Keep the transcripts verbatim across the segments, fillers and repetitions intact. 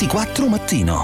ventiquattro mattino.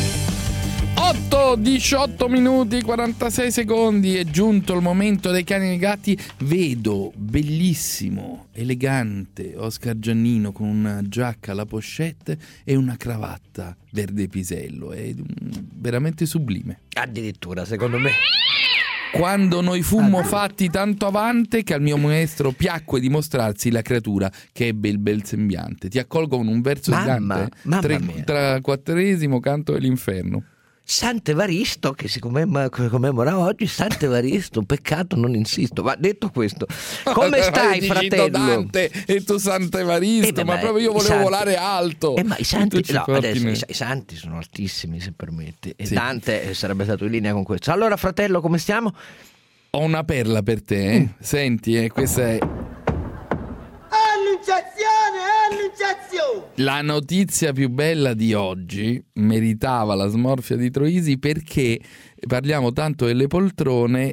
otto, diciotto minuti, quarantasei secondi. È giunto il momento dei cani e dei gatti. Vedo bellissimo, elegante Oscar Giannino con una giacca alla pochette e una cravatta verde pisello. È veramente sublime. Addirittura, secondo me. Quando noi fummo fatti tanto avanti che al mio maestro piacque dimostrarsi la creatura che ebbe il bel sembiante. Ti accolgo con un verso di Dante, tre, tra quattresimo canto dell'inferno. Sant'Evaristo, che si commemora, commemora oggi, Sant'Evaristo, peccato non insisto. Ma detto questo, come stai, fratello? Dante e tu Sant'Evaristo, eh, ma, ma proprio io volevo santi, volare alto. Eh, ma i santi, no, adesso, i, i santi sono altissimi, se permetti. E sì. Dante sarebbe stato in linea con questo. Allora, fratello, come stiamo? Ho una perla per te, eh? Mm. Senti, eh, questa è... Annunciazione, annunciazione! La notizia più bella di oggi meritava la smorfia di Troisi perché parliamo tanto delle poltrone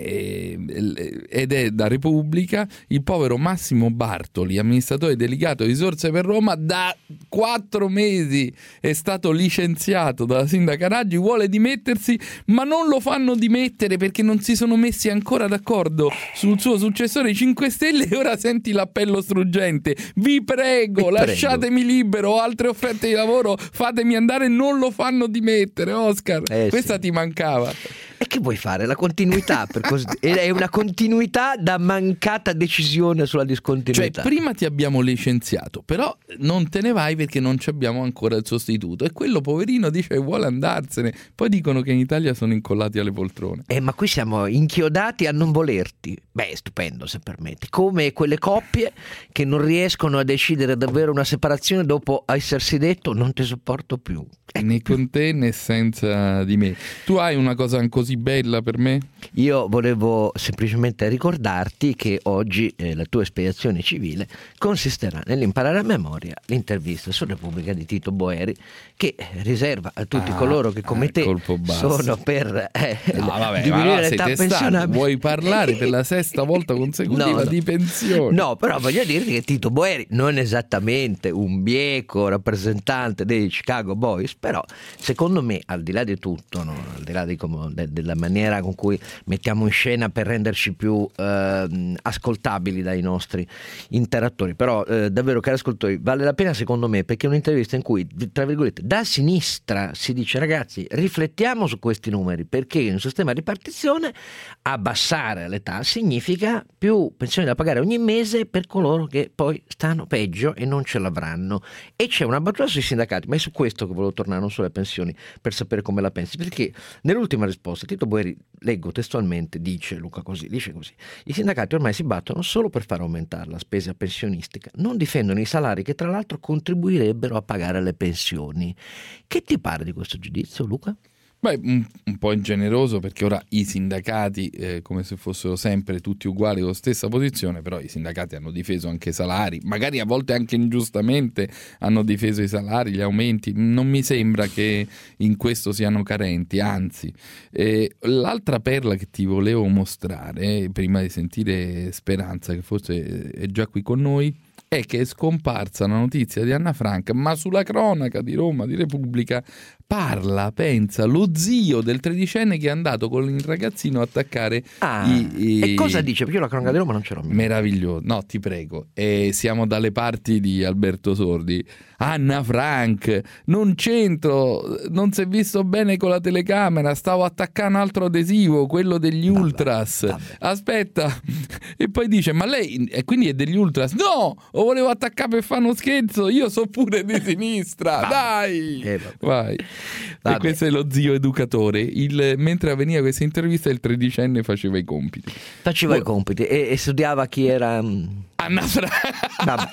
e, ed è da Repubblica. Il povero Massimo Bartoli, amministratore delegato di Risorse per Roma, da quattro mesi è stato licenziato dalla sindaca Raggi, vuole dimettersi ma non lo fanno dimettere perché non si sono messi ancora d'accordo sul suo successore i cinque Stelle. E ora senti l'appello struggente: vi prego, Vi lasciatemi prego. libero, ho altre offerte di lavoro, fatemi andare. Non lo fanno dimettere, Oscar. Eh, Questa sì. ti mancava. E che vuoi fare? La continuità, per così è una continuità da mancata decisione sulla discontinuità. Cioè, prima ti abbiamo licenziato, però non te ne vai perché non ci abbiamo ancora il sostituto. E quello poverino dice che vuole andarsene. Poi dicono che in Italia sono incollati alle poltrone. Eh, ma qui siamo inchiodati a non volerti. Beh, stupendo, se permetti. Come quelle coppie che non riescono a decidere davvero una separazione dopo essersi detto non ti sopporto più. Ecco. Né con te né senza di me. Tu hai una cosa così bella per me? Io volevo semplicemente ricordarti che oggi eh, la tua espiazione civile consisterà nell'imparare a memoria l'intervista su Repubblica di Tito Boeri, che riserva a tutti ah, coloro che come te sono per eh, no, vabbè, diminuire l'età pensionabile. Vuoi parlare per la sesta volta consecutiva no, no. di pensione? No, però voglio dirti che Tito Boeri non è esattamente un bieco rappresentante dei Chicago Boys, però secondo me, al di là di tutto, no? al di là di come, de, della maniera con cui mettiamo in scena per renderci più eh, ascoltabili dai nostri interattori, però eh, davvero, cari ascoltatori, vale la pena secondo me, perché è un'intervista in cui, tra virgolette, da sinistra si dice: ragazzi, riflettiamo su questi numeri, perché in un sistema di ripartizione abbassare l'età significa più pensioni da pagare ogni mese per coloro che poi stanno peggio e non ce l'avranno. E c'è una battuta sui sindacati, ma è su questo che volevo tornare, non sulle pensioni, per sapere come la pensi, perché nell'ultima risposta Tito Boeri, leggo testualmente, dice Luca così, dice così: i sindacati ormai si battono solo per far aumentare la spesa pensionistica, non difendono i salari che tra l'altro contribuirebbero a pagare le pensioni. Che ti pare di questo giudizio, Luca? Beh, un, un po' ingeneroso, perché ora i sindacati, eh, come se fossero sempre tutti uguali con la stessa posizione, però i sindacati hanno difeso anche i salari, magari a volte anche ingiustamente hanno difeso i salari, gli aumenti. Non mi sembra che in questo siano carenti, anzi. Eh, l'altra perla che ti volevo mostrare, prima di sentire Speranza, che forse è già qui con noi, è che è scomparsa la notizia di Anna Frank, ma sulla cronaca di Roma, di Repubblica, parla, pensa, lo zio del tredicenne che è andato con il ragazzino a attaccare ah, i, i... E cosa dice? Perché io la cronaca di Roma non ce l'ho. Meraviglioso, no, ti prego. E siamo dalle parti di Alberto Sordi. Anna Frank, non c'entro, non si è visto bene con la telecamera, stavo attaccando un altro adesivo, quello degli vabbè, Ultras. Vabbè. Aspetta, e poi dice: ma lei, e quindi è degli Ultras? No, lo volevo attaccare per fare uno scherzo, io so pure di sinistra. Dai, eh, vai. Vabbè. E questo è lo zio educatore. Il, mentre avveniva questa intervista, il tredicenne faceva i compiti. Faceva oh. i compiti e, e studiava chi era Anna Frank. Vabbè.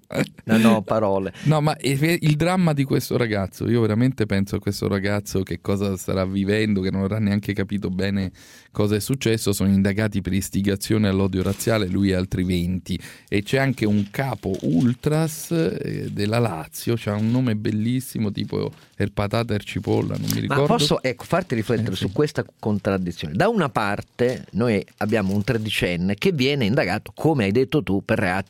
Non ho parole. No, ma il dramma di questo ragazzo, io veramente penso a questo ragazzo che cosa starà vivendo, che non avrà neanche capito bene cosa è successo. Sono indagati per istigazione all'odio razziale, lui e altri venti, e c'è anche un capo Ultras eh, della Lazio, c'ha un nome bellissimo tipo Erpatata Ercipolla, non mi ricordo. Ma posso ecco, farti riflettere eh, sì. su questa contraddizione. Da una parte noi abbiamo un tredicenne che viene indagato, come hai detto tu, per reati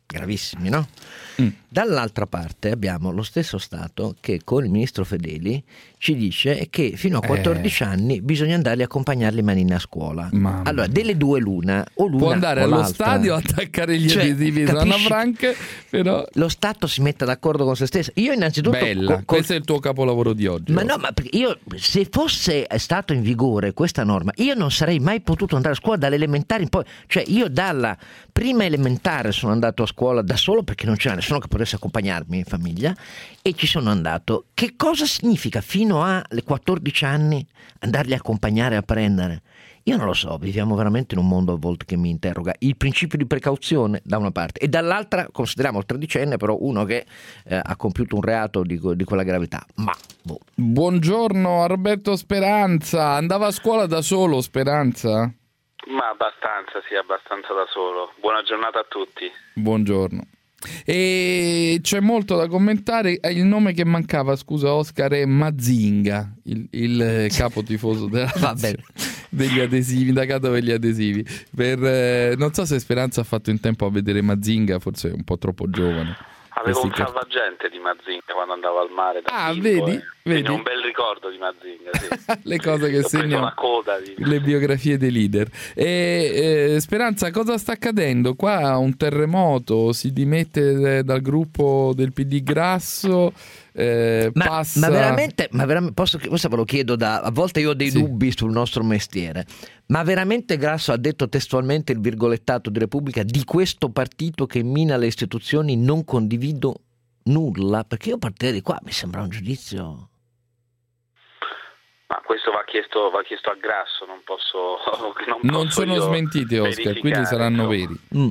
gravissimi, no? Mm. Dall'altra parte abbiamo lo stesso Stato che con il ministro Fedeli ci dice che fino a quattordici Eh. anni bisogna andarli a accompagnarli manini a scuola. Mamma Allora, delle due l'una, o l'una Può andare o allo l'altra. stadio a attaccare gli Cioè, adesivi su Anna capisci? Frank, però Lo Stato si metta d'accordo con se stesso. Io innanzitutto bella, co- col- questo è il tuo capolavoro di oggi. Ma Oscar. no, ma perché io, se fosse stato in vigore questa norma, io non sarei mai potuto andare a scuola dalle elementari in poi. Cioè, io dalla prima elementare sono andato a scuola da solo perché non c'era nessuno che potesse accompagnarmi in famiglia, e ci sono andato. Che cosa significa fino alle quattordici anni andarli a accompagnare a prendere? Io non lo so, viviamo veramente in un mondo a volte che mi interroga. Il principio di precauzione da una parte, e dall'altra consideriamo il tredicenne però uno che eh, ha compiuto un reato di, di quella gravità. Ma boh. Buongiorno Alberto Speranza, andava a scuola da solo Speranza? Ma abbastanza, sì, abbastanza da solo. Buona giornata a tutti. Buongiorno. E c'è molto da commentare. Il nome che mancava, scusa Oscar, è Mazinga, il, il capo tifoso della Va bene. degli adesivi, indagato per gli adesivi. Per, eh, non so se Speranza ha fatto in tempo a vedere Mazinga, forse è un po' troppo giovane. Avevo Questi un car- salvagente di Mazinga quando andavo al mare da Ah, bimbo, vedi? eh. Vedi? Quindi ho un bel ricordo di Mazinga, sì. Le cose che Ho preso segnano la coda di... le biografie dei leader. E, eh, Speranza, cosa sta accadendo? Qua un terremoto, si dimette dal gruppo del P D Grasso, eh, Ma, passa... ma veramente, ma veramente posso, questo ve lo chiedo da, a volte io ho dei Sì. dubbi sul nostro mestiere, ma veramente Grasso ha detto testualmente il virgolettato di Repubblica: di questo partito che mina le istituzioni non condivido nulla? Perché io partirei di qua, mi sembra un giudizio... Ma questo va chiesto, va chiesto a Grasso, non posso... Non, Non posso sono io smentiti, Oscar, quindi verificare, saranno insomma. veri. Mm.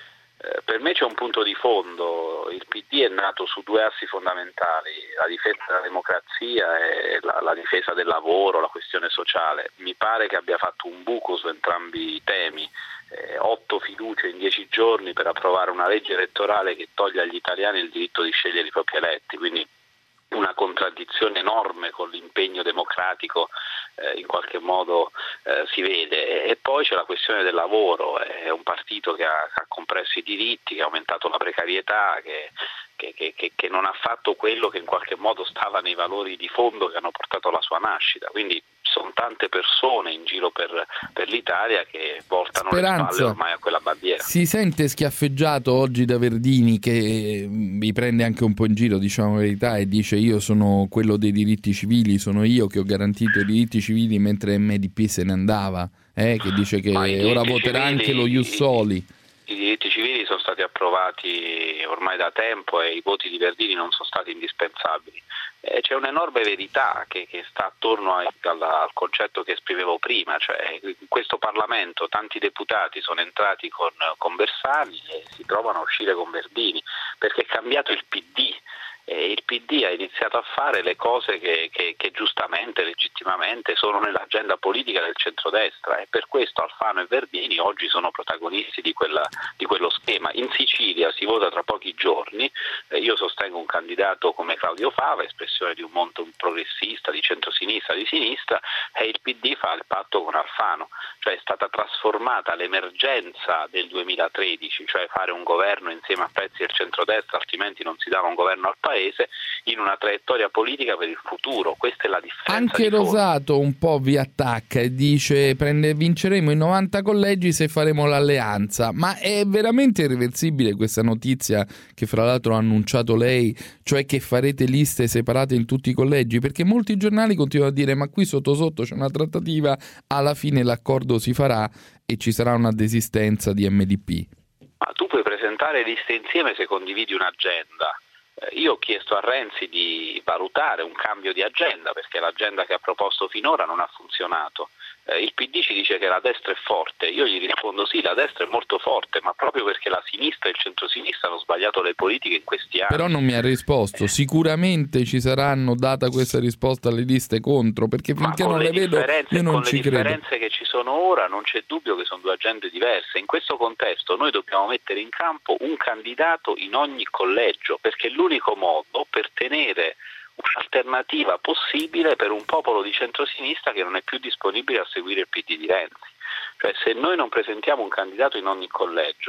Eh, Per me c'è un punto di fondo. Il P D è nato su due assi fondamentali: la difesa della democrazia e la, la difesa del lavoro, la questione sociale. Mi pare che abbia fatto un buco su entrambi i temi. Eh, otto fiducie in dieci giorni per approvare una legge elettorale che toglie agli italiani il diritto di scegliere i propri eletti, quindi una contraddizione enorme con l'impegno democratico, eh, in qualche modo eh, si vede. E poi c'è la questione del lavoro. È un partito che ha, che ha compresso i diritti, che ha aumentato la precarietà, che, che, che, che non ha fatto quello che in qualche modo stava nei valori di fondo che hanno portato alla sua nascita. Quindi ci sono tante persone in giro per, per l'Italia che portano Speranza, le spalle ormai a quella bandiera. Si sente schiaffeggiato oggi da Verdini, che vi prende anche un po' in giro, diciamo la verità, e dice: io sono quello dei diritti civili, sono io che ho garantito i diritti civili mentre M D P se ne andava, eh? Che dice che Ma i ora diritti voterà civili- anche lo Ius Soli. I diritti civili sono stati approvati ormai da tempo e i voti di Verdini non sono stati indispensabili. Eh, c'è un'enorme verità che, che sta attorno a, al, al concetto che esprimevo prima, cioè in questo Parlamento tanti deputati sono entrati con, con Bersani e si trovano a uscire con Verdini, perché è cambiato il P D. E il P D ha iniziato a fare le cose che, che, che giustamente, legittimamente sono nell'agenda politica del centrodestra, e per questo Alfano e Verdini oggi sono protagonisti di, quella, di quello schema. In Sicilia si vota tra pochi giorni, eh, io sostengo un candidato come Claudio Fava, espressione di un mondo progressista, di centrosinistra, di sinistra, e il P D fa il patto con Alfano, cioè è stata trasformata l'emergenza del duemilatredici, cioè fare un governo insieme a pezzi del centrodestra, altrimenti non si dava un governo al paese, in una traiettoria politica per il futuro. Questa è la differenza. Anche di fondo. Rosato un po' vi attacca e dice: prende, vinceremo i novanta collegi se faremo l'alleanza. Ma è veramente irreversibile questa notizia, che fra l'altro ha annunciato lei, cioè che farete liste separate in tutti i collegi? Perché molti giornali continuano a dire: ma qui sotto sotto c'è una trattativa, alla fine l'accordo si farà e ci sarà una desistenza di M D P. Ma tu puoi presentare liste insieme se condividi un'agenda. Io ho chiesto a Renzi di valutare un cambio di agenda, perché l'agenda che ha proposto finora non ha funzionato. Eh, il P D ci dice che la destra è forte, io gli rispondo sì, la destra è molto forte, ma proprio perché la sinistra e il centrosinistra hanno sbagliato le politiche in questi anni. Però non mi ha risposto. Sicuramente ci saranno, data questa risposta, le liste contro, perché finché non le vedo io non ci credo. Con le differenze che ci sono ora non c'è dubbio che sono due agende diverse. In questo contesto noi dobbiamo mettere in campo un candidato in ogni collegio, perché è l'unico modo per tenere un'alternativa possibile per un popolo di centrosinistra che non è più disponibile a seguire il P D di Renzi. Cioè, se noi non presentiamo un candidato in ogni collegio,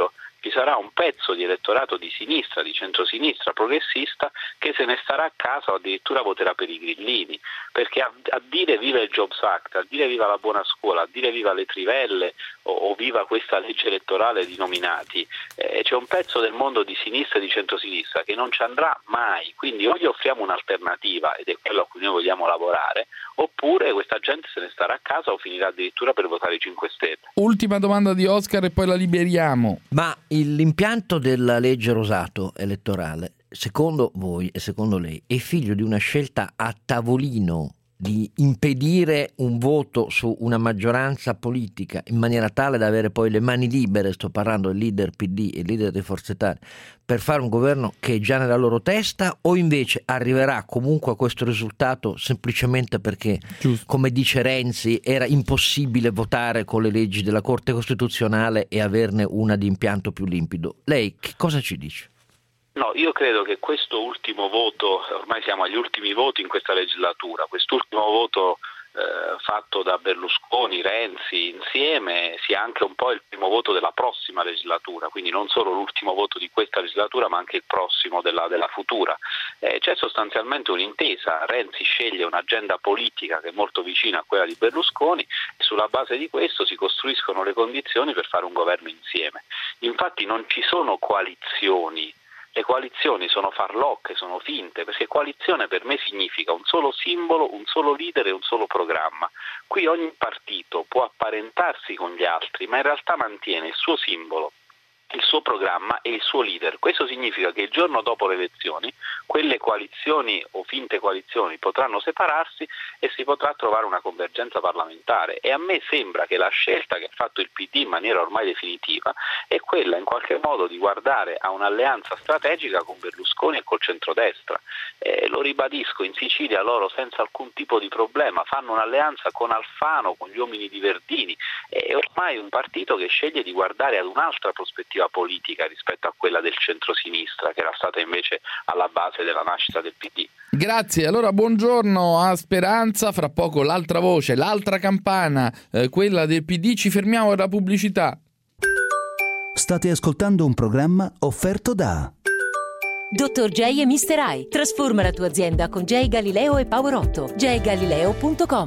ci sarà un pezzo di elettorato di sinistra, di centrosinistra, progressista, che se ne starà a casa o addirittura voterà per i grillini, perché a, a dire viva il Jobs Act, a dire viva la buona scuola, a dire viva le trivelle o, o viva questa legge elettorale di nominati, eh, c'è un pezzo del mondo di sinistra e di centrosinistra che non ci andrà mai, quindi o gli offriamo un'alternativa, ed è quello a cui noi vogliamo lavorare, oppure questa gente se ne starà a casa o finirà addirittura per votare i cinque Stelle. Ultima domanda di Oscar e poi la liberiamo. Ma il, l'impianto della legge Rosato elettorale, secondo voi e secondo lei, è figlio di una scelta a tavolino di impedire un voto su una maggioranza politica in maniera tale da avere poi le mani libere, sto parlando del leader P D e leader di Forza Italia, per fare un governo che è già nella loro testa, o invece arriverà comunque a questo risultato semplicemente perché, Giusto. come dice Renzi, era impossibile votare con le leggi della Corte Costituzionale e averne una di impianto più limpido? Lei che cosa ci dice? No, io credo che questo ultimo voto, ormai siamo agli ultimi voti in questa legislatura, quest'ultimo voto eh, fatto da Berlusconi, Renzi insieme sia anche un po' il primo voto della prossima legislatura, quindi non solo l'ultimo voto di questa legislatura ma anche il prossimo della, della futura. Eh, c'è sostanzialmente un'intesa, Renzi sceglie un'agenda politica che è molto vicina a quella di Berlusconi e sulla base di questo si costruiscono le condizioni per fare un governo insieme. Infatti non ci sono coalizioni. Le coalizioni sono farlocche, sono finte, perché coalizione per me significa un solo simbolo, un solo leader e un solo programma. Qui ogni partito può apparentarsi con gli altri, ma in realtà mantiene il suo simbolo, il suo programma e il suo leader. Questo significa che il giorno dopo le elezioni quelle coalizioni o finte coalizioni potranno separarsi e si potrà trovare una convergenza parlamentare, e a me sembra che la scelta che ha fatto il P D in maniera ormai definitiva è quella in qualche modo di guardare a un'alleanza strategica con Berlusconi e col centrodestra. Eh, lo ribadisco, in Sicilia loro senza alcun tipo di problema fanno un'alleanza con Alfano, con gli uomini di Verdini, è ormai un partito che sceglie di guardare ad un'altra prospettiva politica rispetto a quella del centrosinistra, che era stata invece alla base della nascita del P D. Grazie, allora buongiorno a Speranza, fra poco l'altra voce, l'altra campana, eh, quella del P D, ci fermiamo per la pubblicità. State ascoltando un programma offerto da Dottor J e mister I. Trasforma la tua azienda con J Galileo e Power otto. j galileo punto com.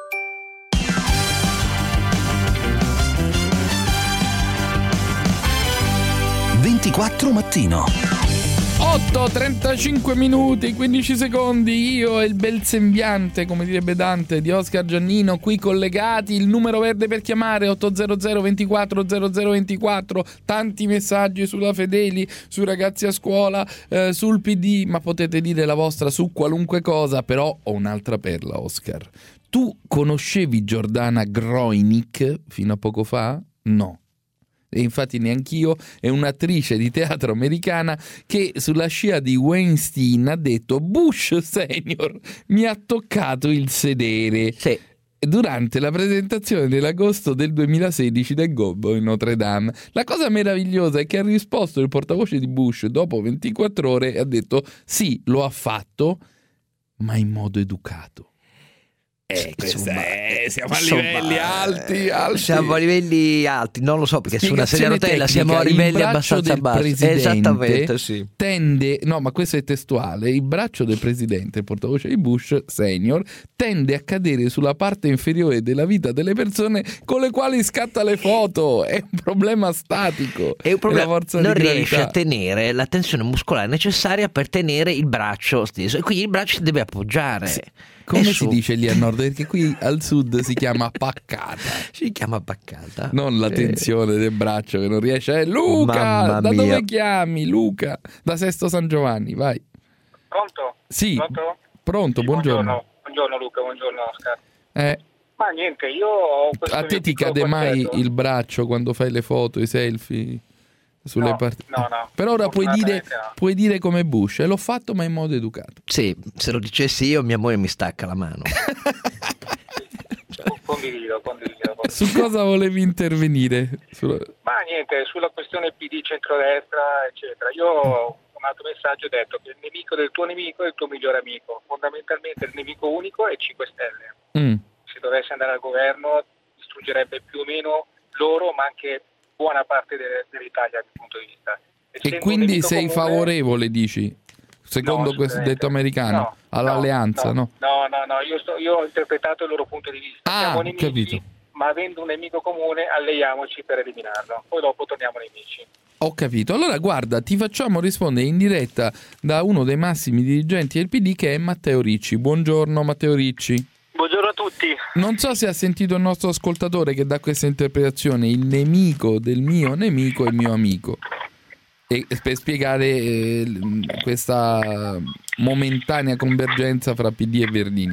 ventiquattro mattino. otto e trentacinque minuti, quindici secondi, io e il bel sembiante, come direbbe Dante, di Oscar Giannino, qui collegati. Il numero verde per chiamare otto zero zero ventiquattro zero zero ventiquattro, tanti messaggi sulla Fedeli, sui ragazzi a scuola, eh, sul P D, ma potete dire la vostra su qualunque cosa. Però ho un'altra perla, Oscar. Tu conoscevi Giordana Groinick fino a poco fa? No. E infatti neanch'io. È un'attrice di teatro americana che sulla scia di Weinstein ha detto: Bush senior mi ha toccato il sedere. Sì. Durante la presentazione dell'agosto del duemilasedici del Gobbo in Notre Dame. La cosa meravigliosa è che ha risposto il portavoce di Bush dopo ventiquattro ore e ha detto: sì, lo ha fatto, ma in modo educato. Eh, Insomma, è, siamo a insomma, livelli alti, alti. Siamo a livelli alti, non lo so, perché su una sedia a rotella siamo a livelli abbastanza bassi. Esattamente, sì. Tende, no, ma questo è testuale, il braccio del presidente, il portavoce di Bush senior, tende a cadere sulla parte inferiore della vita delle persone con le quali scatta le foto. È un problema statico. È un problema, è la forza non di riesce gravità. a tenere la tensione muscolare necessaria per tenere il braccio steso, e quindi il braccio si deve appoggiare. Sì. Come È si su. dice lì al nord? Perché qui al sud si chiama paccata. Si chiama paccata. Non la tensione del braccio che non riesce. Eh, Luca, Mamma da mia. dove chiami? Luca, da Sesto San Giovanni, vai. Pronto? Sì, Pronto? pronto, Sì, buongiorno. buongiorno. Buongiorno Luca, buongiorno Oscar. Eh, Ma niente, io ho questo a mio te ti piccolo cade mai concetto. il braccio quando fai le foto, i selfie? Sulle No, parti- no, no. Per ora puoi dire, Fortunatamente no. puoi dire come Bush, e l'ho fatto ma in modo educato. Sì, se lo dicessi io, mia moglie mi stacca la mano. Condivido, condivido. Su cosa volevi intervenire? Sulla- Ma niente, sulla questione P D, centrodestra, eccetera. Io un altro messaggio ho detto che il nemico del tuo nemico è il tuo migliore amico. Fondamentalmente il nemico unico è cinque Stelle. Mm. Se dovesse andare al governo distruggerebbe più o meno loro, ma anche buona parte de- dell'Italia dal punto di vista. E quindi sei comune... favorevole, dici, secondo no, questo detto americano, no, all'alleanza, no? No, no, no, no. Io, sto, io ho interpretato il loro punto di vista. Ah, Siamo nemici, capito. ma avendo un nemico comune alleiamoci per eliminarlo, poi dopo torniamo nemici. Ho capito. Allora guarda, ti facciamo rispondere in diretta da uno dei massimi dirigenti del P D, che è Matteo Ricci. Buongiorno Matteo Ricci. Buongiorno a tutti. Non so se ha sentito il nostro ascoltatore che dà questa interpretazione: il nemico del mio nemico è il mio amico. E per spiegare eh, questa momentanea convergenza fra P D e Verdini.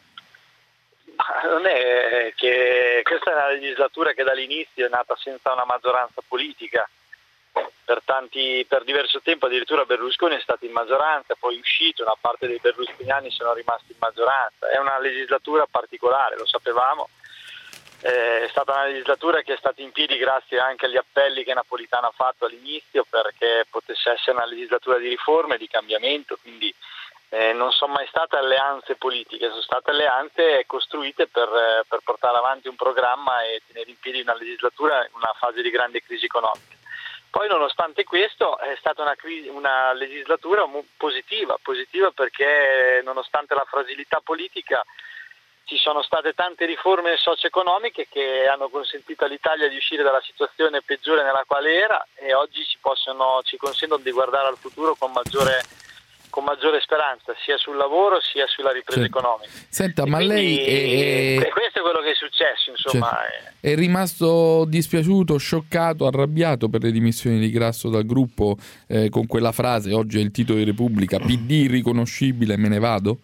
Non è che questa è una legislatura che dall'inizio è nata senza una maggioranza politica. Per tanti, per diverso tempo addirittura Berlusconi è stato in maggioranza, poi è uscito, una parte dei berlusconiani sono rimasti in maggioranza. È una legislatura particolare, lo sapevamo. È stata una legislatura che è stata in piedi grazie anche agli appelli che Napolitano ha fatto all'inizio perché potesse essere una legislatura di riforme, di cambiamento, quindi eh, non sono mai state alleanze politiche, sono state alleanze costruite per, per portare avanti un programma e tenere in piedi una legislatura in una fase di grande crisi economica. Poi nonostante questo è stata una, crisi, una legislatura positiva, positiva perché nonostante la fragilità politica ci sono state tante riforme socio-economiche che hanno consentito all'Italia di uscire dalla situazione peggiore nella quale era e oggi ci, possono, ci consentono di guardare al futuro con maggiore, con maggiore speranza, sia sul lavoro sia sulla ripresa certo. economica. Senta, e ma lei è... E questo è quello che è successo, insomma. Certo. È rimasto dispiaciuto, scioccato, arrabbiato per le dimissioni di Grasso dal gruppo eh, con quella frase, oggi è il titolo di Repubblica, P D irriconoscibile, me ne vado?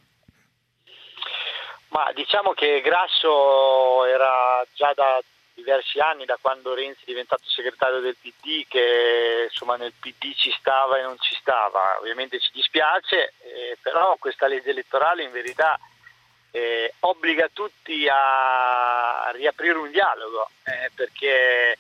Ma diciamo che Grasso era già da diversi anni, da quando Renzi è diventato segretario del P D, che insomma nel P D ci stava e non ci stava. Ovviamente ci dispiace, eh, però questa legge elettorale in verità eh, obbliga tutti a riaprire un dialogo, eh, perché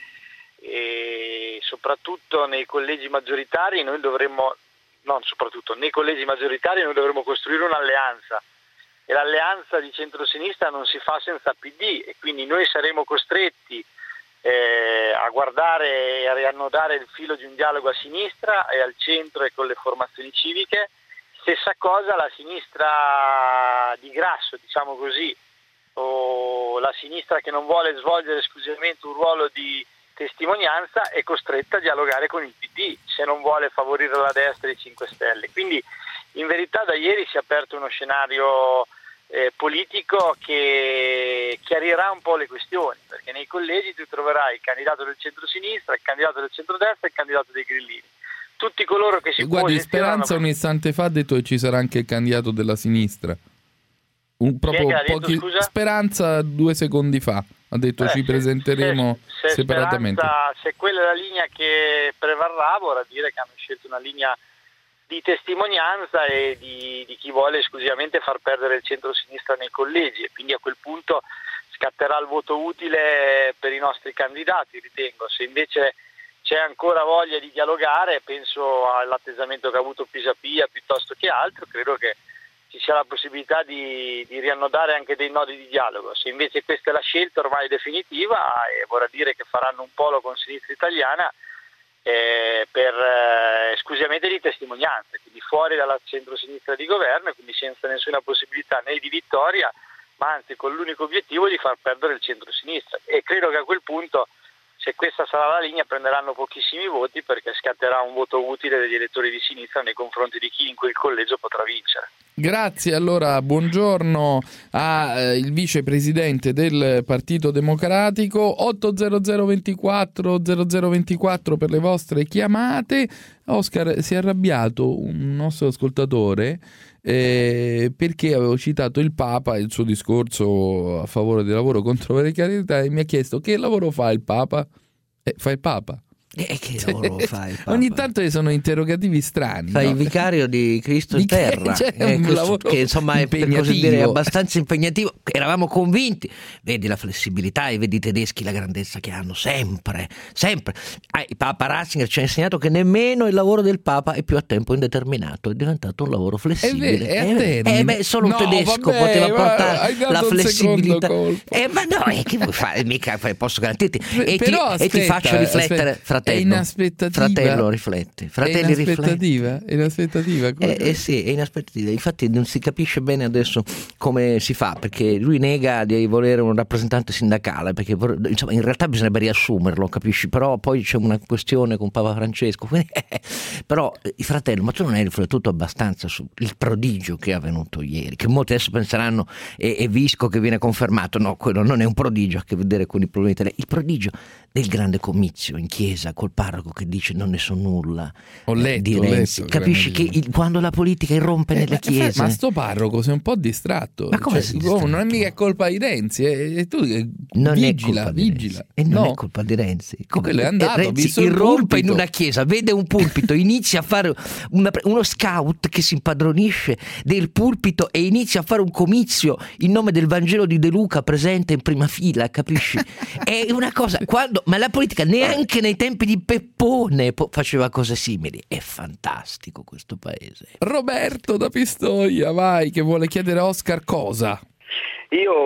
eh, soprattutto nei collegi maggioritari noi dovremmo, non soprattutto, nei collegi maggioritari noi dovremmo costruire un'alleanza. E l'alleanza di centrosinistra non si fa senza P D e quindi noi saremo costretti eh, a guardare e a riannodare il filo di un dialogo a sinistra e al centro e con le formazioni civiche. Stessa cosa la sinistra di Grasso, diciamo così, o la sinistra che non vuole svolgere esclusivamente un ruolo di testimonianza è costretta a dialogare con il P D se non vuole favorire la destra e i cinque Stelle. Quindi in verità da ieri si è aperto uno scenario eh, politico che chiarirà un po' le questioni, perché nei collegi tu troverai il candidato del centro-sinistra, il candidato del centrodestra e il candidato dei grillini. Tutti coloro che si Guardi, posizionano... Speranza un istante fa ha detto che ci sarà anche il candidato della sinistra. Un, proprio detto, pochi... scusa? Speranza due secondi fa ha detto eh, ci se, presenteremo se, se separatamente. Speranza, se quella è la linea che prevarrà, vorrà dire che hanno scelto una linea di testimonianza e di, di chi vuole esclusivamente far perdere il centro-sinistra nei collegi, e quindi a quel punto scatterà il voto utile per i nostri candidati, ritengo. Se invece c'è ancora voglia di dialogare, penso all'atteggiamento che ha avuto Pisapia piuttosto che altro, credo che ci sia la possibilità di, di riannodare anche dei nodi di dialogo. Se invece questa è la scelta ormai definitiva, e vorrà dire che faranno un polo con Sinistra Italiana eh, per eh, esclusivamente di testimonianze, quindi fuori dalla centrosinistra di governo, e quindi senza nessuna possibilità né di vittoria, ma anzi con l'unico obiettivo di far perdere il centrosinistra. E credo che a quel punto, se questa sarà la linea, prenderanno pochissimi voti, perché scatterà un voto utile degli elettori di sinistra nei confronti di chi in quel collegio potrà vincere. Grazie, allora buongiorno al vicepresidente del Partito Democratico. Otto zero zero ventiquattro zero zero ventiquattro per le vostre chiamate. Oscar, si è arrabbiato un nostro ascoltatore eh, perché avevo citato il Papa e il suo discorso a favore del lavoro contro la precarietà, e mi ha chiesto: che lavoro fa il Papa? Eh, fa il Papa. E che lavoro fai? Papa? Ogni tanto sono interrogativi strani. Fai no? il vicario di Cristo in Di che- terra, cioè, eh, un questo- lavoro che insomma è per così dire impegnativo. abbastanza impegnativo. Eravamo convinti, vedi la flessibilità e vedi i tedeschi la grandezza che hanno sempre, sempre. Ah, il Papa Ratzinger ci ha insegnato che nemmeno il lavoro del Papa è più a tempo indeterminato, è diventato un lavoro flessibile. È ve- è a Eh, termine. eh, beh, solo un No, tedesco vabbè, poteva ma portare hai dato la un flessibilità. secondo colpo. Eh, ma no, eh, che vuoi fare? Mica posso garantirti. E ti, Però e ti aspetta, faccio riflettere, aspetta, fratello. è in aspettativa. Fratello, rifletti. Fratelli, è in aspettativa? rifletti. È in aspettativa? Eh, eh sì, è in aspettativa. Infatti non si capisce bene adesso come si fa, perché lui nega di volere un rappresentante sindacale, perché insomma in realtà bisognerebbe riassumerlo, capisci? Però poi c'è una questione con Papa Francesco. Quindi, però, eh, fratello, ma tu non hai riflettuto abbastanza sul prodigio che è avvenuto ieri? Che molti adesso penseranno è, è Visco che viene confermato. No, quello non è un prodigio, ha a che vedere con i problemi italiani. Il prodigio del grande comizio in chiesa col parroco che dice non ne so nulla. Ho letto, di ho Renzi. letto, Capisci che il- quando la politica irrompe Eh, nelle ma, chiese, ma sto parroco sei un po' distratto. Ma come Cioè, sei oh, non è distratto? mica colpa di Renzi, e, e tu eh, non vigila, è colpa di vigila. Renzi. E non No. è colpa di Renzi. quello è andato, ha Renzi visto il irrompe in pulpito. una chiesa, vede un pulpito, inizia a fare una- uno scout che si impadronisce del pulpito e inizia a fare un comizio in nome del Vangelo di De Luca presente in prima fila, capisci? È una cosa, quando, ma la politica neanche nei tempi di Peppone po- faceva cose simili. È fantastico questo paese. Roberto da Pistoia, vai, che vuole chiedere a Oscar cosa? Io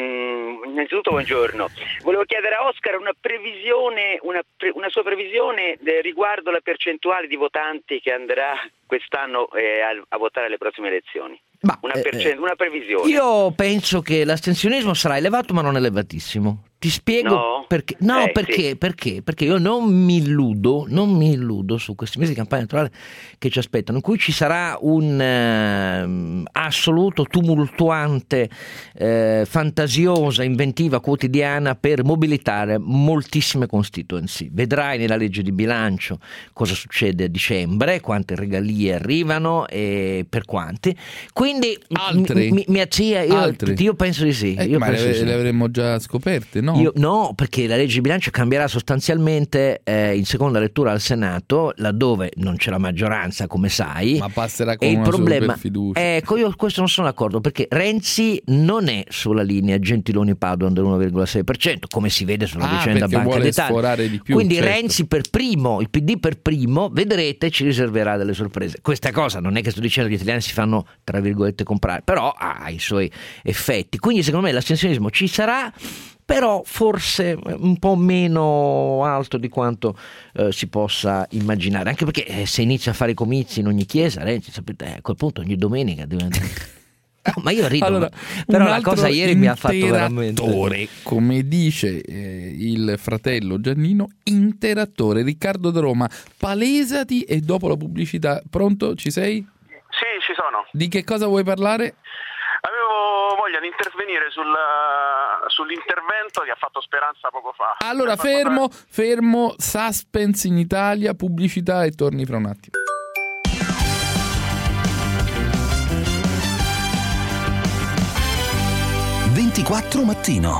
mh, innanzitutto buongiorno, volevo chiedere a Oscar una previsione, una, pre- una sua previsione eh, riguardo la percentuale di votanti che andrà quest'anno eh, a, a votare alle prossime elezioni. Ma, Una, eh, percen- una previsione. Io penso che l'astensionismo sarà elevato ma non elevatissimo. Ti spiego No? perché. No, Eh, perché, sì. perché? Perché io non mi illudo, non mi illudo su questi mesi di campagna elettorale che ci aspettano, in cui ci sarà un eh, assoluto, tumultuante, eh, fantasiosa, inventiva quotidiana per mobilitare moltissime constituency. Vedrai nella legge di bilancio cosa succede a dicembre, quante regalie arrivano e per quanti. Quindi Altri? mi, mi accia, io, Altri? io penso di sì. Eh, io ma penso le, di sì. le avremmo già scoperte, no? Io- no, perché la legge di bilancio cambierà sostanzialmente eh, in seconda lettura al Senato, laddove non c'è la maggioranza, come sai. Ma passerà con e il una problema, super fiducia. ecco, io questo non sono d'accordo, perché Renzi non è sulla linea Gentiloni-Padoan dell'uno virgola sei per cento, come si vede sulla Ah, vicenda perché Banca vuole d'Italia. sforare di più, Quindi certo. Renzi per primo, il P D per primo, vedrete, ci riserverà delle sorprese. Questa cosa non è che sto dicendo che gli italiani si fanno, tra virgolette, comprare, però ha i suoi effetti. Quindi secondo me l'astensionismo ci sarà, però forse un po' meno alto di quanto eh, si possa immaginare, anche perché eh, se inizia a fare i comizi in ogni chiesa, Renzi, sapete, eh, a quel punto ogni domenica diventa... No, ma io rido, Allora, però un la altro cosa ieri mi ha fatto veramente... interattore, come dice eh, il fratello Giannino, interattore, Riccardo da Roma, palesati e dopo la pubblicità, pronto? Ci sei? Sì, ci sono. Di che cosa vuoi parlare? Avevo voglia di intervenire sul, sull'intervento che ha fatto Speranza poco fa. Allora, Per far fermo, fermo, suspense in Italia, pubblicità e torni fra un attimo. ventiquattro mattino.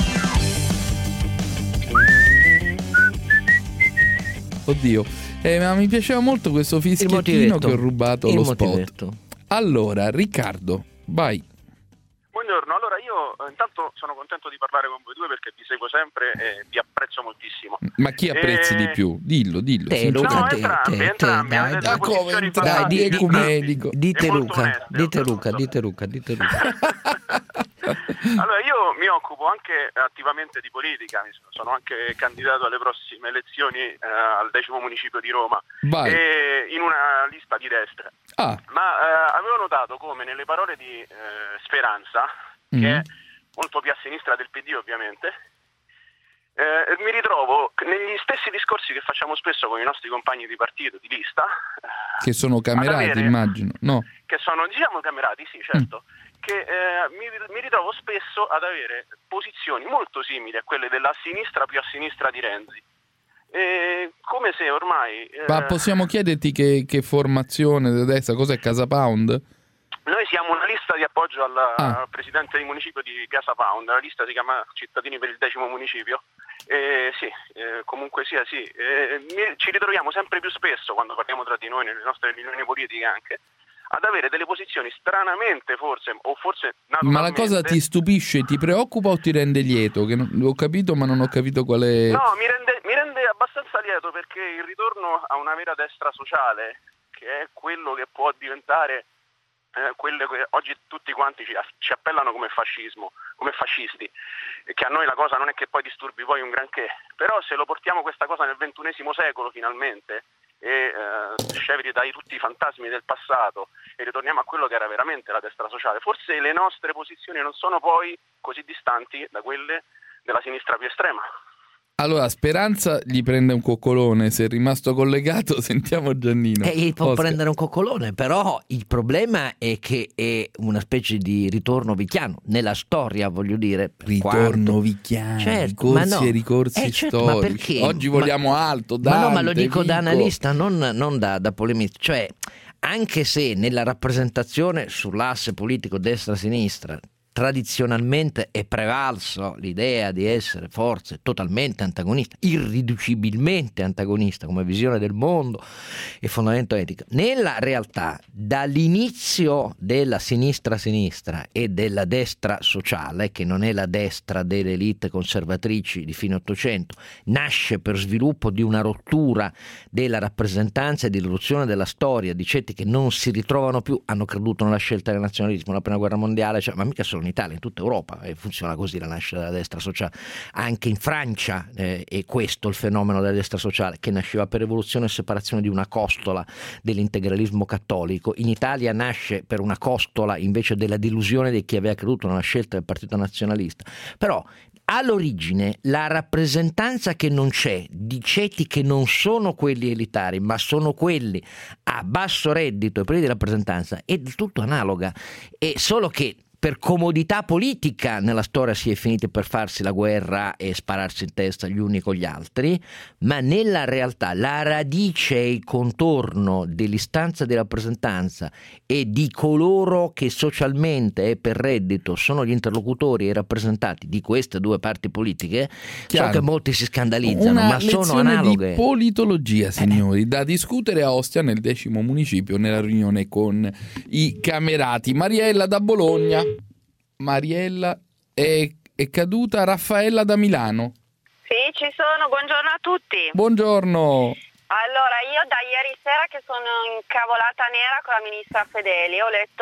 Oddio, eh, ma mi piaceva molto questo Il fischiettino motivetto. che ho rubato Il lo spot. motivetto. Allora, Riccardo, vai. Buongiorno, allora io eh, intanto sono contento di parlare con voi due perché vi seguo sempre e vi apprezzo moltissimo. Ma chi apprezzi Eh, di più? Dillo, dillo. Te, sincero. Luca, No, te, entrambi, te, entrambi, te, hanno dai, delle Ma come posizioni entrambi? passate Dai, di- Ecumenico. Dite e molto Luca, oneste, dite Luca, oltretutto. dite Luca, dite Luca. Allora, io mi occupo anche attivamente di politica, mi sono- sono anche candidato alle prossime elezioni eh, al decimo municipio di Roma, Vai. e in una lista di destra. Ah, Ma eh, avevo notato come nelle parole di eh, Speranza, che Mhm. è molto più a sinistra del P D ovviamente, eh, mi ritrovo negli stessi discorsi che facciamo spesso con i nostri compagni di partito, di lista, eh, che sono camerati, ad avere- immagino. No. che sono, diciamo, camerati, sì, certo, che eh, mi, mi ritrovo spesso ad avere posizioni molto simili a quelle della sinistra più a sinistra di Renzi. E come se ormai... eh, Ma possiamo chiederti che, che formazione da destra, cos'è Casa Pound? Noi siamo una lista lista di appoggio al ah. presidente di municipio di Piazza Pound, la lista si chiama Cittadini per il decimo municipio. Eh, sì, eh, comunque sia sì, eh, ci ritroviamo sempre più spesso quando parliamo tra di noi, nelle nostre riunioni politiche anche, ad avere delle posizioni stranamente forse, o forse naturalmente... Ma la cosa ti stupisce, ti preoccupa o ti rende lieto? Che non, ho capito ma non ho capito qual è... No, mi rende, mi rende abbastanza lieto, perché il ritorno a una vera destra sociale, che è quello che può diventare... Eh, quello che oggi tutti quanti ci, ci appellano come fascismo, come fascisti, e che a noi la cosa non è che poi disturbi poi un granché, però se lo portiamo questa cosa nel ventunesimo secolo finalmente e eh, scevri dai tutti i fantasmi del passato e ritorniamo a quello che era veramente la destra sociale, forse le nostre posizioni non sono poi così distanti da quelle della sinistra più estrema. Allora, Speranza gli prende un coccolone, se è rimasto collegato sentiamo Giannino. Eh, può Oscar. prendere un coccolone, però il problema è che è una specie di ritorno vicchiano, nella storia voglio dire. Ritorno quanto... vicchiano, certo, ricorsi ma no. e ricorsi eh, certo, storici. Ma perché? Oggi vogliamo ma... alto, Dante, Ma no, ma lo dico Vico. da analista, non, non da, da polemista. Cioè, anche se nella rappresentazione sull'asse politico destra-sinistra tradizionalmente è prevalso l'idea di essere forze totalmente antagoniste, irriducibilmente antagonista come visione del mondo e fondamento etico. Nella realtà, dall'inizio della sinistra-sinistra e della destra sociale, che non è la destra delle elite conservatrici di fine Ottocento, nasce per sviluppo di una rottura della rappresentanza e di riduzione della storia di ceti che non si ritrovano più, hanno creduto nella scelta del nazionalismo, la prima guerra mondiale, cioè, ma mica solo in Italia, in tutta Europa e funziona così la nascita della destra sociale. Anche in Francia eh, è questo il fenomeno della destra sociale, che nasceva per evoluzione e separazione di una costola dell'integralismo cattolico. In Italia nasce per una costola invece della delusione di chi aveva creduto nella scelta del partito nazionalista. Però all'origine la rappresentanza che non c'è di ceti che non sono quelli elitari ma sono quelli a basso reddito e privi di rappresentanza è del tutto analoga, è solo che per comodità politica nella storia si è finiti per farsi la guerra e spararsi in testa gli uni con gli altri, ma nella realtà la radice e il contorno dell'istanza di rappresentanza e di coloro che socialmente e per reddito sono gli interlocutori e i rappresentati di queste due parti politiche, Chiaro. So che molti si scandalizzano, Una ma sono lezione analoghe. di politologia, signori, eh. da discutere a Ostia nel decimo municipio nella riunione con i camerati. Mariella da Bologna. Mariella è, è caduta. Raffaella da Milano. Sì, ci sono, buongiorno a tutti. Buongiorno. Allora, io da ieri sera che sono incavolata nera con la ministra Fedeli, ho letto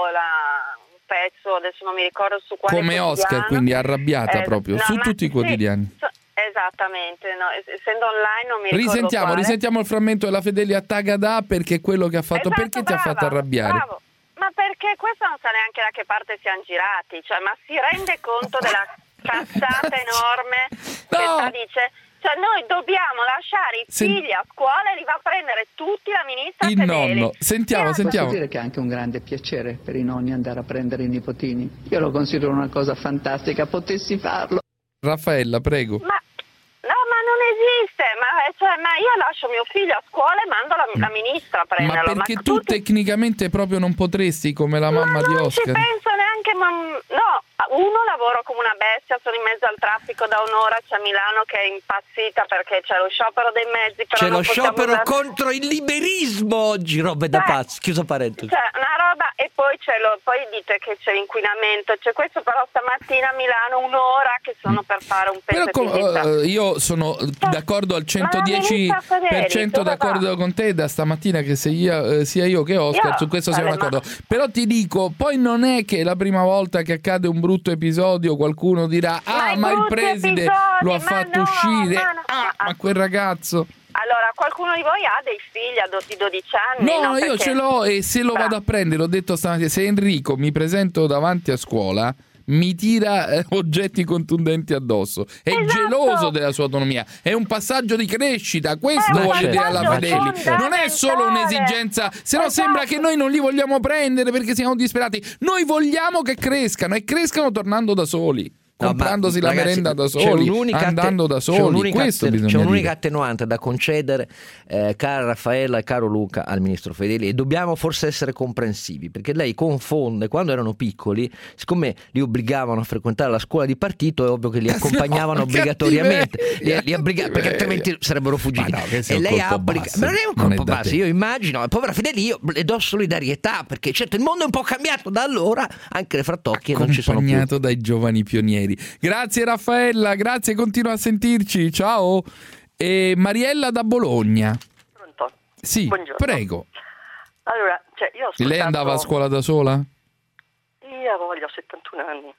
la, un pezzo, adesso non mi ricordo su quale come quotidiano. Oscar, quindi arrabbiata Eh, proprio, no, su ma tutti i quotidiani. Sì, so- esattamente, no, essendo online non mi ricordo Risentiamo, quale. risentiamo il frammento della Fedeli a Tagada, perché è quello che ha fatto, Esatto, perché ti brava, ha fatto arrabbiare? Bravo. Ma perché questo non sa neanche da che parte siamo girati, cioè, ma si rende conto della cazzata enorme No. che sta dice? Cioè noi dobbiamo lasciare i Sen- figli a scuola e li va a prendere tutti la ministra Il Fedeli. nonno, sentiamo, Sì, sentiamo. Posso dire che è anche un grande piacere per i nonni andare a prendere i nipotini. Io lo considero una cosa fantastica, potessi farlo. Raffaella, prego. Ma no, ma non esiste, ma, cioè, ma io lascio mio figlio a scuola e mando la, la ministra a Ma prenderlo. perché ma tu tutti... tecnicamente proprio non potresti, come la mamma ma di non Oscar? ci penso neanche, ma no, uno lavoro come una bestia, sono in mezzo al traffico da un'ora, c'è Milano che è impazzita perché c'è lo sciopero dei mezzi, però C'è non lo possiamo sciopero usare... contro il liberismo oggi, robe da Cioè, pazzi, chiuso parentesi. Cioè, una roba, e poi c'è lo, poi dite che c'è l'inquinamento, c'è questo, però stamattina a Milano un'ora che sono per fare un Però pezzo com- di pizza. uh, io sono d'accordo al centodieci per cento d'accordo con te da stamattina, che se io, eh, sia io che Oscar, Io, su questo siamo vale, d'accordo. Però ti dico, poi non è che la prima volta che accade un brutto episodio qualcuno dirà Ma ah i ma il brutti preside episodi, lo ha ma fatto no, uscire, ma no. ah ma quel ragazzo. Allora, qualcuno di voi ha dei figli a do- di dodici anni? No, No, io perché- ce l'ho, e se lo Bra- vado a prendere, l'ho detto stamattina, se Enrico mi presento davanti a scuola mi tira eh, oggetti contundenti addosso, è Esatto. geloso della sua autonomia, è un passaggio di crescita, questo È un voglio dire alla passaggio Fedeli, non è solo fondamentale. un'esigenza, se no Esatto. sembra che noi non li vogliamo prendere perché siamo disperati, noi vogliamo che crescano e crescano tornando da soli. comprandosi no, la ragazzi, merenda da soli, andando da soli. Questo bisogna C'è un'unica dire. attenuante da concedere, eh, cara Raffaella e caro Luca, al ministro Fedeli, e dobbiamo forse essere comprensivi, perché lei confonde. Quando erano piccoli, siccome li obbligavano a frequentare la scuola di partito, è ovvio che li accompagnavano no, obbligatoriamente, li, li obbliga- perché altrimenti sarebbero fuggiti. No, e lei applica, ma non è un colpo basso, io immagino, povera Fedeli, io le do solidarietà, perché certo il mondo è un po' cambiato da allora, anche le frattocchie non ci sono più. Accompagnato dai giovani pionieri. Grazie Raffaella, grazie, continua a sentirci, ciao. E Mariella da Bologna. Pronto? Sì, buongiorno. Prego. Allora, cioè io ho ascoltato... Lei andava a scuola da sola? Io voglio, ho settantuno anni.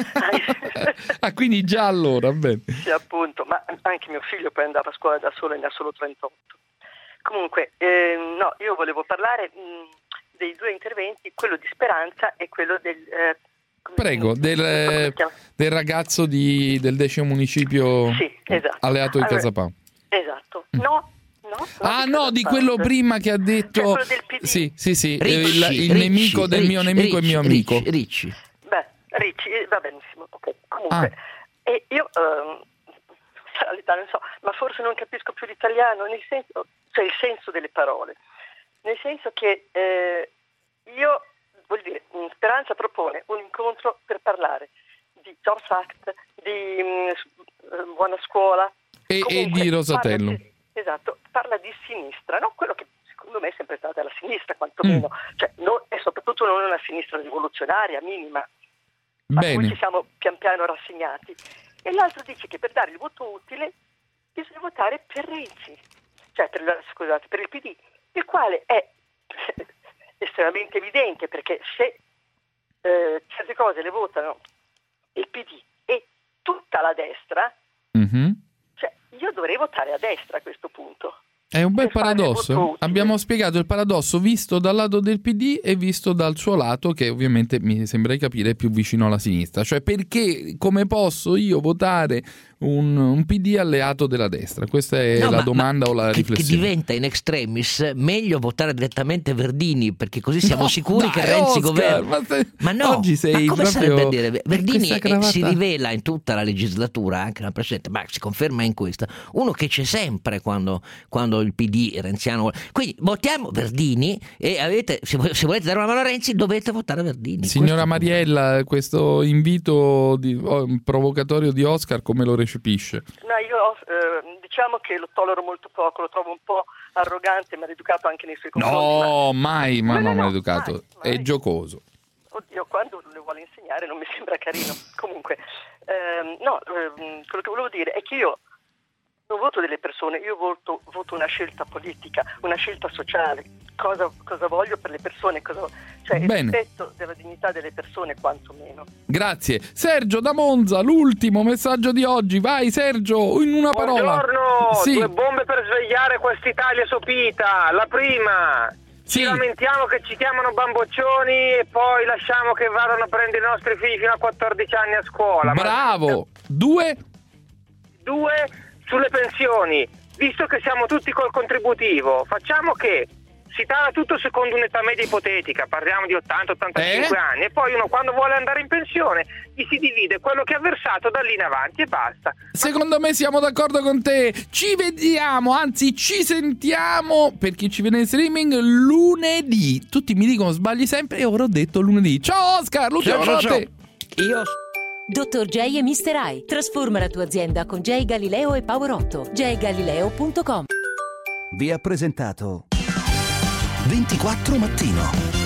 Ah, quindi già allora, bene. Sì, appunto, ma anche mio figlio poi andava a scuola da solo e ne ha solo trentotto. Comunque, eh, no, io volevo parlare mh, dei due interventi, quello di Speranza e quello del... Eh, Prego, del, eh, del ragazzo di, del decimo municipio sì, esatto. alleato di allora, Casapao. Esatto, no. No, ah no, di quello prima che ha detto, cioè quello del P D. Sì, sì, sì, Ricci, il, il Ricci, nemico del Ricci, mio nemico Ricci, è mio amico. Ricci, Ricci. Beh, Ricci, va benissimo, ok. Comunque, ah. e io ehm, non so, ma forse non capisco più l'italiano, nel senso, cioè il senso delle parole. Nel senso che eh, io, vuol dire, Speranza propone un incontro per parlare di Jobs Act, di mh, buona scuola e, e di Rosatellum. Esatto, parla di sinistra, no? Quello che secondo me è sempre stata la sinistra, quantomeno, mm. cioè, no, e soprattutto non una sinistra rivoluzionaria, minima, Bene. a cui ci siamo pian piano rassegnati. E l'altro dice che per dare il voto utile bisogna votare per Renzi, cioè per, la, scusate, per il P D, il quale è estremamente evidente, perché se eh, certe cose le votano il P D e tutta la destra, mm-hmm. cioè io dovrei votare a destra a questo punto. È un bel paradosso. Abbiamo spiegato il paradosso visto dal lato del P D e visto dal suo lato, che ovviamente mi sembra di capire è più vicino alla sinistra. Cioè, perché, come posso io votare un, un P D alleato della destra? Questa è no, la ma, domanda ma o la che, riflessione. Che diventa in extremis meglio votare direttamente Verdini, perché così siamo no, sicuri dai, che Renzi Oscar, governa. Ma, se, ma no, oggi sei ma come proprio... sarebbe a dire? Verdini cravatta... si rivela in tutta la legislatura, anche la precedente, ma si conferma in questa, uno che c'è sempre quando, quando il P D renziano. Quindi votiamo Verdini e avete, se volete dare una mano a Renzi dovete votare Verdini. Signora Mariella, questo invito di, oh, provocatorio di Oscar come lo recepisce? No, io eh, diciamo che lo tollero molto poco, lo trovo un po' arrogante, maleducato anche nei suoi confronti. No, ma... mai, ma no, no, no, no, maleducato, mai, mai. È giocoso. Oddio, quando le vuole insegnare non mi sembra carino. Comunque, ehm, no, ehm, quello che volevo dire è che io non voto delle persone, io voto, voto una scelta politica, una scelta sociale. Cosa, cosa voglio per le persone, cosa, cioè il Bene. rispetto della dignità delle persone, quantomeno. Grazie. Sergio da Monza, l'ultimo messaggio di oggi. Vai Sergio, in una parola. Buongiorno, sì. Due bombe per svegliare quest'Italia sopita. La prima, sì. Ci lamentiamo che ci chiamano bamboccioni e poi lasciamo che vadano a prendere i nostri figli fino a quattordici anni a scuola. Bravo. Ma... Due. Due, sulle pensioni. Visto che siamo tutti col contributivo, facciamo che si taglia tutto secondo un'età media ipotetica, parliamo di ottanta ottantacinque eh? anni, e poi uno quando vuole andare in pensione gli si divide quello che ha versato da lì in avanti e basta. Secondo me siamo d'accordo con te. Ci vediamo, anzi ci sentiamo, per chi ci vede in streaming, lunedì. Tutti mi dicono sbagli sempre e ora ho detto lunedì. Ciao Oscar, l'ultima ciao, ciao, notte. Ciao. Io... Dottor J e mister I. Trasforma la tua azienda con J Galileo e Power otto. j galileo punto com. Vi ha presentato ventiquattro Mattino.